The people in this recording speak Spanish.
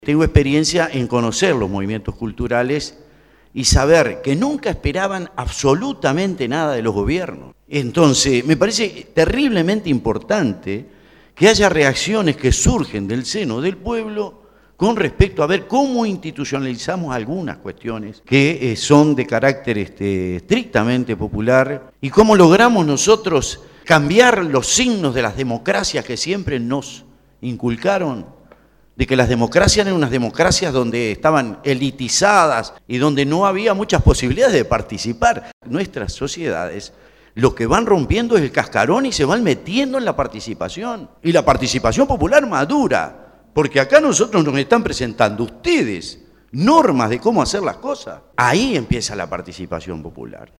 Tengo experiencia en conocer los movimientos culturales y saber que nunca esperaban absolutamente nada de los gobiernos. Entonces, me parece terriblemente importante que haya reacciones que surgen del seno del pueblo con respecto a ver cómo institucionalizamos algunas cuestiones que son de carácter estrictamente popular y cómo logramos nosotros cambiar los signos de las democracias que siempre nos inculcaron, de que las democracias eran unas democracias donde estaban elitizadas y donde no había muchas posibilidades de participar. Nuestras sociedades lo que van rompiendo es el cascarón y se van metiendo en la participación. Y la participación popular madura, porque acá nosotros nos están presentando ustedes normas de cómo hacer las cosas. Ahí empieza la participación popular.